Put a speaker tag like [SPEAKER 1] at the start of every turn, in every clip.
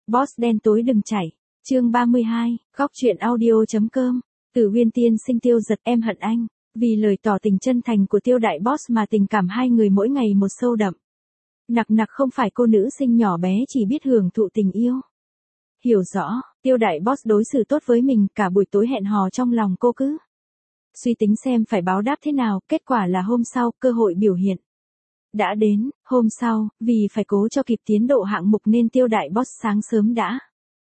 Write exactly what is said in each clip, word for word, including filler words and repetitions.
[SPEAKER 1] Boss đen tối đừng chảy. Chương ba mươi hai, góc truyện audio.com. Từ Huyên Tiên Sinh Tiêu Giật em hận anh. Vì lời tỏ tình chân thành của Tiêu Đại Boss mà tình cảm hai người mỗi ngày một sâu đậm. Nặc nặc không phải cô nữ sinh nhỏ bé chỉ biết hưởng thụ tình yêu. Hiểu rõ, Tiêu Đại Boss đối xử tốt với mình, cả buổi tối hẹn hò trong lòng cô cứ suy tính xem phải báo đáp thế nào, kết quả là hôm sau, cơ hội biểu hiện đã đến. Hôm sau, vì phải cố cho kịp tiến độ hạng mục nên Tiêu Đại Boss sáng sớm đã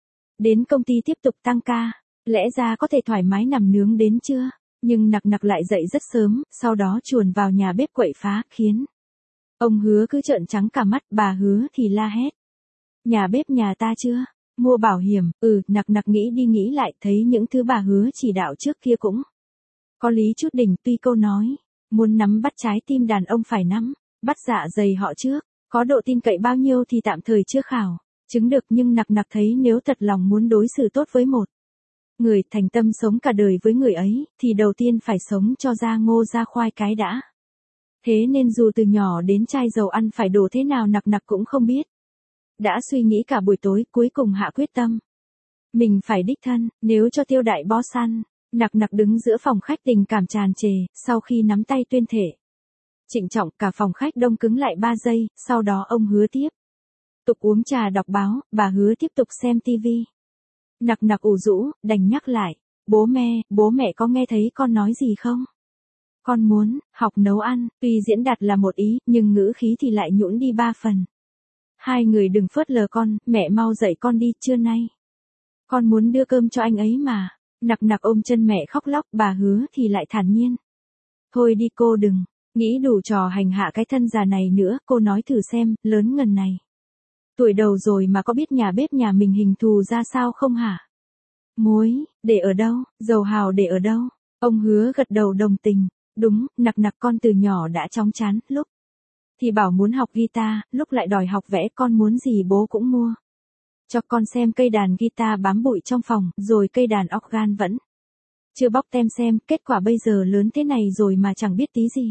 [SPEAKER 1] đến công ty tiếp tục tăng ca. Lẽ ra có thể thoải mái nằm nướng đến trưa, nhưng nặc nặc lại dậy rất sớm, sau đó chuồn vào nhà bếp quậy phá, khiến ông Hứa cứ trợn trắng cả mắt, bà Hứa thì la hét. Nhà bếp nhà ta chưa mua bảo hiểm? Ừ, nặc nặc nghĩ đi nghĩ lại, thấy những thứ bà Hứa chỉ đạo trước kia cũng có lý chút đỉnh, tuy câu nói, muốn nắm bắt trái tim đàn ông phải nắm bắt dạ dày họ trước, có độ tin cậy bao nhiêu thì tạm thời chưa khảo chứng được, nhưng nặc nặc thấy nếu thật lòng muốn đối xử tốt với một người, thành tâm sống cả đời với người ấy, thì đầu tiên phải sống cho ra ngô ra khoai cái đã. Thế nên dù từ nhỏ đến chai dầu ăn phải đổ thế nào nặc nặc cũng không biết. Đã suy nghĩ cả buổi tối, cuối cùng hạ quyết tâm. Mình phải đích thân, nếu cho Tiêu Đại Boss ăn. Nặc nặc đứng giữa phòng khách tình cảm tràn trề, sau khi nắm tay tuyên thể trịnh trọng, cả phòng khách đông cứng lại ba giây, sau đó ông Hứa tiếp tục uống trà đọc báo, bà Hứa tiếp tục xem tivi. Nặc nặc ủ rũ, đành nhắc lại, bố mẹ, bố mẹ có nghe thấy con nói gì không? Con muốn học nấu ăn. Tuy diễn đạt là một ý, nhưng ngữ khí thì lại nhũn đi ba phần. Hai người đừng phớt lờ con, mẹ mau dậy con đi, trưa nay con muốn đưa cơm cho anh ấy mà. Nặc nặc ôm chân mẹ khóc lóc, bà Hứa thì lại thản nhiên. Thôi đi cô đừng nghĩ đủ trò hành hạ cái thân già này nữa, cô nói thử xem, lớn ngần này tuổi đầu rồi mà có biết nhà bếp nhà mình hình thù ra sao không hả? Muối, để ở đâu? Dầu hào để ở đâu? Ông Hứa gật đầu đồng tình. Đúng, nặc nặc con từ nhỏ đã chóng chán, lúc thì bảo muốn học guitar, lúc lại đòi học vẽ, con muốn gì bố cũng mua cho con, xem cây đàn guitar bám bụi trong phòng, rồi cây đàn organ vẫn chưa bóc tem xem, kết quả bây giờ lớn thế này rồi mà chẳng biết tí gì.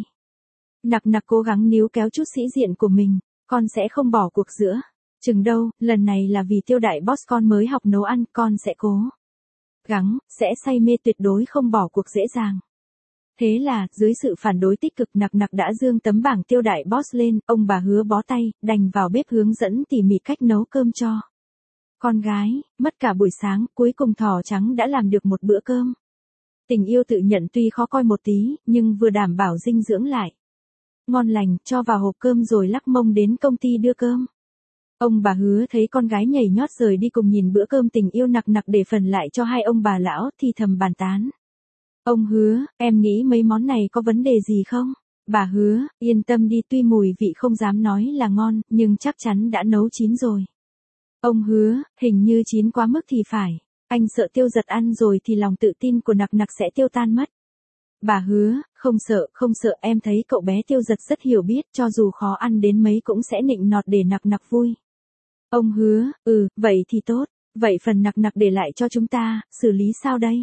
[SPEAKER 1] Nặc nặc cố gắng níu kéo chút sĩ diện của mình, con sẽ không bỏ cuộc giữa chừng đâu, lần này là vì Tiêu Đại Boss con mới học nấu ăn, con sẽ cố gắng, sẽ say mê tuyệt đối không bỏ cuộc dễ dàng. Thế là, dưới sự phản đối tích cực, nặc nặc đã dương tấm bảng Tiêu Đại Boss lên, ông bà Hứa bó tay, đành vào bếp hướng dẫn tỉ mỉ cách nấu cơm cho con gái. Mất cả buổi sáng, cuối cùng thỏ trắng đã làm được một bữa cơm tình yêu tự nhận tuy khó coi một tí, nhưng vừa đảm bảo dinh dưỡng lại ngon lành, cho vào hộp cơm rồi lắc mông đến công ty đưa cơm. Ông bà Hứa thấy con gái nhảy nhót rời đi cùng nhìn bữa cơm tình yêu nặc nặc để phần lại cho hai ông bà lão thì thầm bàn tán. Ông Hứa, em nghĩ mấy món này có vấn đề gì không? Bà Hứa, yên tâm đi, tuy mùi vị không dám nói là ngon, nhưng chắc chắn đã nấu chín rồi. Ông Hứa, hình như chín quá mức thì phải. Anh sợ Tiêu Giật ăn rồi thì lòng tự tin của nặc nặc sẽ tiêu tan mất. Bà Hứa, không sợ, không sợ, em thấy cậu bé Tiêu Giật rất hiểu biết, cho dù khó ăn đến mấy cũng sẽ nịnh nọt để nặc nặc vui. Ông Hứa, ừ, vậy thì tốt, vậy phần nặc nặc để lại cho chúng ta, xử lý sao đây?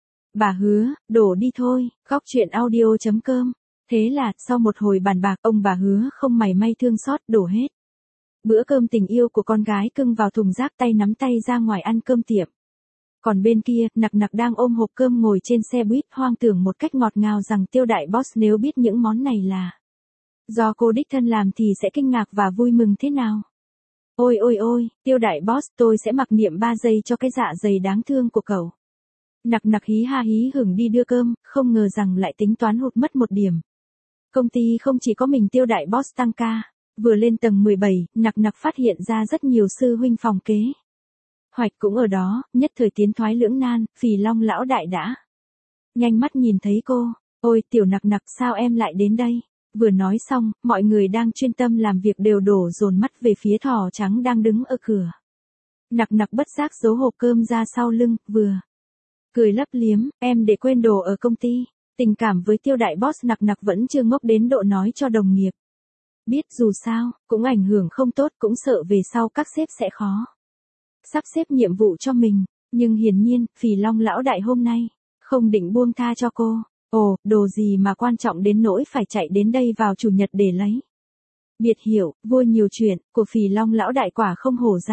[SPEAKER 1] Bà Hứa, đổ đi thôi, góc truyện audio.com. Thế là, sau một hồi bàn bạc, ông bà Hứa không mảy may thương xót, đổ hết bữa cơm tình yêu của con gái cưng vào thùng rác, tay nắm tay ra ngoài ăn cơm tiệm. Còn bên kia, nặc nặc đang ôm hộp cơm ngồi trên xe buýt, hoang tưởng một cách ngọt ngào rằng Tiêu Đại Boss nếu biết những món này là do cô đích thân làm thì sẽ kinh ngạc và vui mừng thế nào. Ôi ôi ôi, Tiêu Đại Boss, tôi sẽ mặc niệm ba giây cho cái dạ dày đáng thương của cậu. Nặc nặc hí ha hí hửng đi đưa cơm, không ngờ rằng lại tính toán hụt mất một điểm. Công ty không chỉ có mình Tiêu Đại Boss tăng ca, vừa lên tầng mười bảy, nặc nặc phát hiện ra rất nhiều sư huynh phòng kế hoạch cũng ở đó, nhất thời tiến thoái lưỡng nan, Phì Long lão đại đã nhanh mắt nhìn thấy cô. Ôi tiểu nặc nặc, sao em lại đến đây? Vừa nói xong, mọi người đang chuyên tâm làm việc đều đổ dồn mắt về phía thỏ trắng đang đứng ở cửa. Nặc nặc bất giác giấu hộp cơm ra sau lưng, vừa cười lấp liếm, em để quên đồ ở công ty. Tình cảm với Tiêu Đại Boss nặc nặc vẫn chưa ngốc đến độ nói cho đồng nghiệp biết, dù sao, cũng ảnh hưởng không tốt, cũng sợ về sau các sếp sẽ khó sắp xếp nhiệm vụ cho mình. Nhưng hiển nhiên, Phì Long lão đại hôm nay không định buông tha cho cô. Ồ, đồ gì mà quan trọng đến nỗi phải chạy đến đây vào chủ nhật để lấy biệt hiệu vua nhiều chuyện của Phì Long lão đại quả không hổ danh.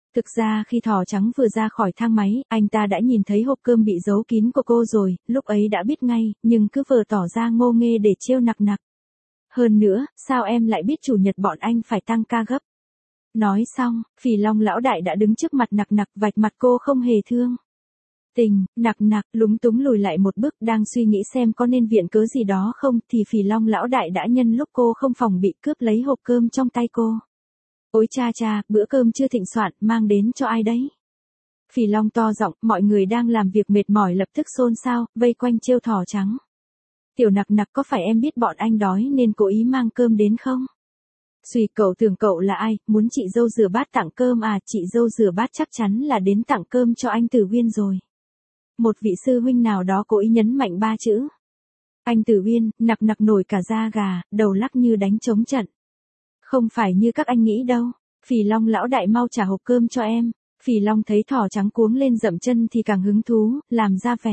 [SPEAKER 1] Thực ra khi thỏ trắng vừa ra khỏi thang máy, anh ta đã nhìn thấy hộp cơm bị giấu kín của cô rồi, lúc ấy đã biết ngay, nhưng cứ vờ tỏ ra ngô nghê để trêu nặc nặc. Hơn nữa, sao em lại biết chủ nhật bọn anh phải tăng ca gấp? Nói xong, Phỉ Long lão đại đã đứng trước mặt nặc nặc vạch mặt cô không hề thương tình. Nặc nặc lúng túng lùi lại một bước, đang suy nghĩ xem có nên viện cớ gì đó không, thì Phỉ Long lão đại đã nhân lúc cô không phòng bị cướp lấy hộp cơm trong tay cô. Ôi cha cha, bữa cơm chưa thịnh soạn, mang đến cho ai đấy? Phỉ Long to giọng, mọi người đang làm việc mệt mỏi lập tức xôn xao, vây quanh trêu thỏ trắng. Tiểu nặc nặc, có phải em biết bọn anh đói nên cố ý mang cơm đến không? Xùi, cậu tưởng cậu là ai, muốn chị dâu rửa bát tặng cơm à? Chị dâu rửa bát chắc chắn là đến tặng cơm cho anh Tử Uyên rồi. Một vị sư huynh nào đó cố ý nhấn mạnh ba chữ. Anh Tử Uyên, nặc nặc nổi cả da gà, đầu lắc như đánh trống trận. Không phải như các anh nghĩ đâu. Phỉ Long lão đại mau trả hộp cơm cho em. Phỉ Long thấy thỏ trắng cuống lên dậm chân thì càng hứng thú, làm ra vẻ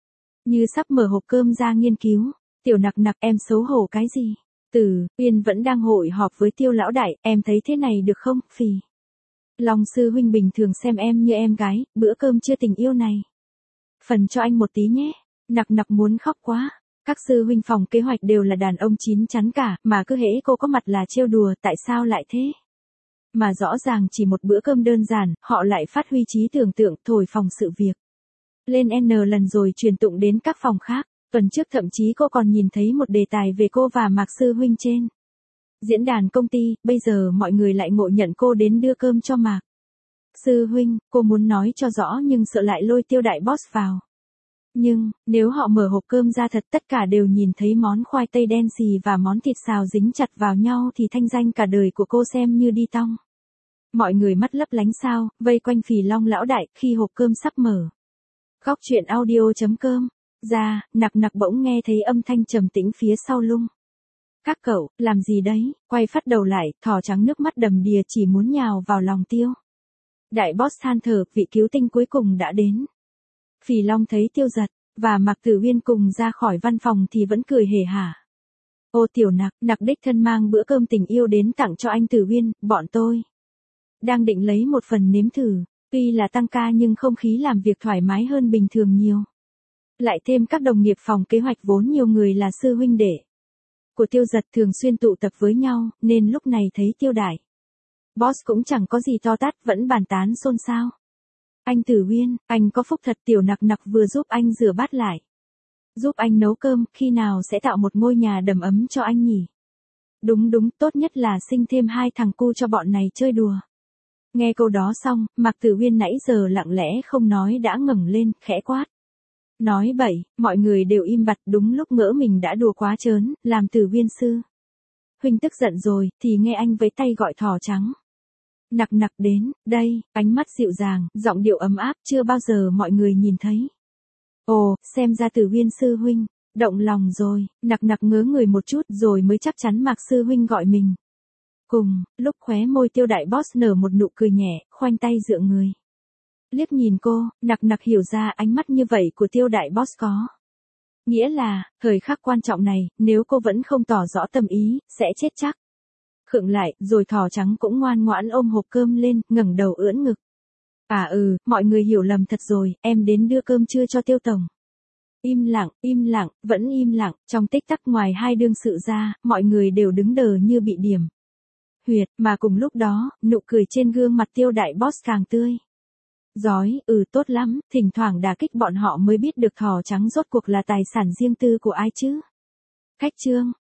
[SPEAKER 1] như sắp mở hộp cơm ra nghiên cứu. Tiểu nặc nặc, em xấu hổ cái gì? Tử Uyên vẫn đang hội họp với Tiêu lão đại, em thấy thế này được không? Phỉ Long sư huynh bình thường xem em như em gái, bữa cơm chưa tình yêu này. Phần cho anh một tí nhé. Nặc nặc muốn khóc quá. Các sư huynh phòng kế hoạch đều là đàn ông chín chắn cả, mà cứ hễ cô có mặt là trêu đùa, tại sao lại thế? Mà rõ ràng chỉ một bữa cơm đơn giản, họ lại phát huy trí tưởng tượng, thổi phồng sự việc lên N lần rồi truyền tụng đến các phòng khác. Tuần trước thậm chí cô còn nhìn thấy một đề tài về cô và Mạc sư huynh trên diễn đàn công ty, bây giờ mọi người lại ngộ nhận cô đến đưa cơm cho Mạc sư huynh. Cô muốn nói cho rõ nhưng sợ lại lôi Tiêu đại boss vào. Nhưng, nếu họ mở hộp cơm ra thật, tất cả đều nhìn thấy món khoai tây đen xì và món thịt xào dính chặt vào nhau thì thanh danh cả đời của cô xem như đi tong. Mọi người mắt lấp lánh sao, vây quanh Phỉ Long lão đại, khi hộp cơm sắp mở. Góc truyện audio chấm com ra, nặc nặc bỗng nghe thấy âm thanh trầm tĩnh phía sau lưng. Các cậu, làm gì đấy? Quay phát đầu lại, thỏ trắng nước mắt đầm đìa chỉ muốn nhào vào lòng Tiêu đại boss than thở, vị cứu tinh cuối cùng đã đến. Phỉ Long thấy Tiêu Giật và Mạc Tử Uyên cùng ra khỏi văn phòng thì vẫn cười hề hả. Ô tiểu nặc, nặc đích thân mang bữa cơm tình yêu đến tặng cho anh Tử Uyên, bọn tôi đang định lấy một phần nếm thử. Tuy là tăng ca nhưng không khí làm việc thoải mái hơn bình thường nhiều. Lại thêm các đồng nghiệp phòng kế hoạch vốn nhiều người là sư huynh đệ của Tiêu Giật thường xuyên tụ tập với nhau, nên lúc này thấy Tiêu đại boss cũng chẳng có gì to tát, vẫn bàn tán xôn xao. Anh Tử Uyên, anh có phúc thật, tiểu nặc nặc vừa giúp anh rửa bát lại giúp anh nấu cơm, khi nào sẽ tạo một ngôi nhà đầm ấm cho anh nhỉ? Đúng đúng, tốt nhất là sinh thêm hai thằng cu cho bọn này chơi đùa. Nghe câu đó xong, Mạc Tử Uyên nãy giờ lặng lẽ không nói đã ngẩng lên, khẽ quát. Nói bậy, mọi người đều im bặt, đúng lúc ngỡ mình đã đùa quá trớn, làm Tử Uyên sư huynh tức giận rồi, thì nghe anh với tay gọi thỏ trắng. Nặc nặc đến, đây, ánh mắt dịu dàng, giọng điệu ấm áp, chưa bao giờ mọi người nhìn thấy. Ồ, xem ra Tử Uyên sư huynh động lòng rồi. Nặc nặc ngớ người một chút rồi mới chắc chắn Mạc sư huynh gọi mình. Cùng lúc khóe môi Tiêu đại boss nở một nụ cười nhẹ, khoanh tay dựa người. Liếc nhìn cô, nặc nặc hiểu ra ánh mắt như vậy của Tiêu đại boss có nghĩa là, thời khắc quan trọng này, nếu cô vẫn không tỏ rõ tâm ý, sẽ chết chắc. Khựng lại, rồi thỏ trắng cũng ngoan ngoãn ôm hộp cơm lên, ngẩng đầu ưỡn ngực. À ừ, mọi người hiểu lầm thật rồi, em đến đưa cơm trưa cho Tiêu tổng. Im lặng, im lặng, vẫn im lặng, trong tích tắc ngoài hai đương sự ra, mọi người đều đứng đờ như bị điểm huyệt, mà cùng lúc đó, nụ cười trên gương mặt Tiêu đại boss càng tươi rói. Ừ, tốt lắm, thỉnh thoảng đả kích bọn họ mới biết được thỏ trắng rốt cuộc là tài sản riêng tư của ai chứ. Khách trương.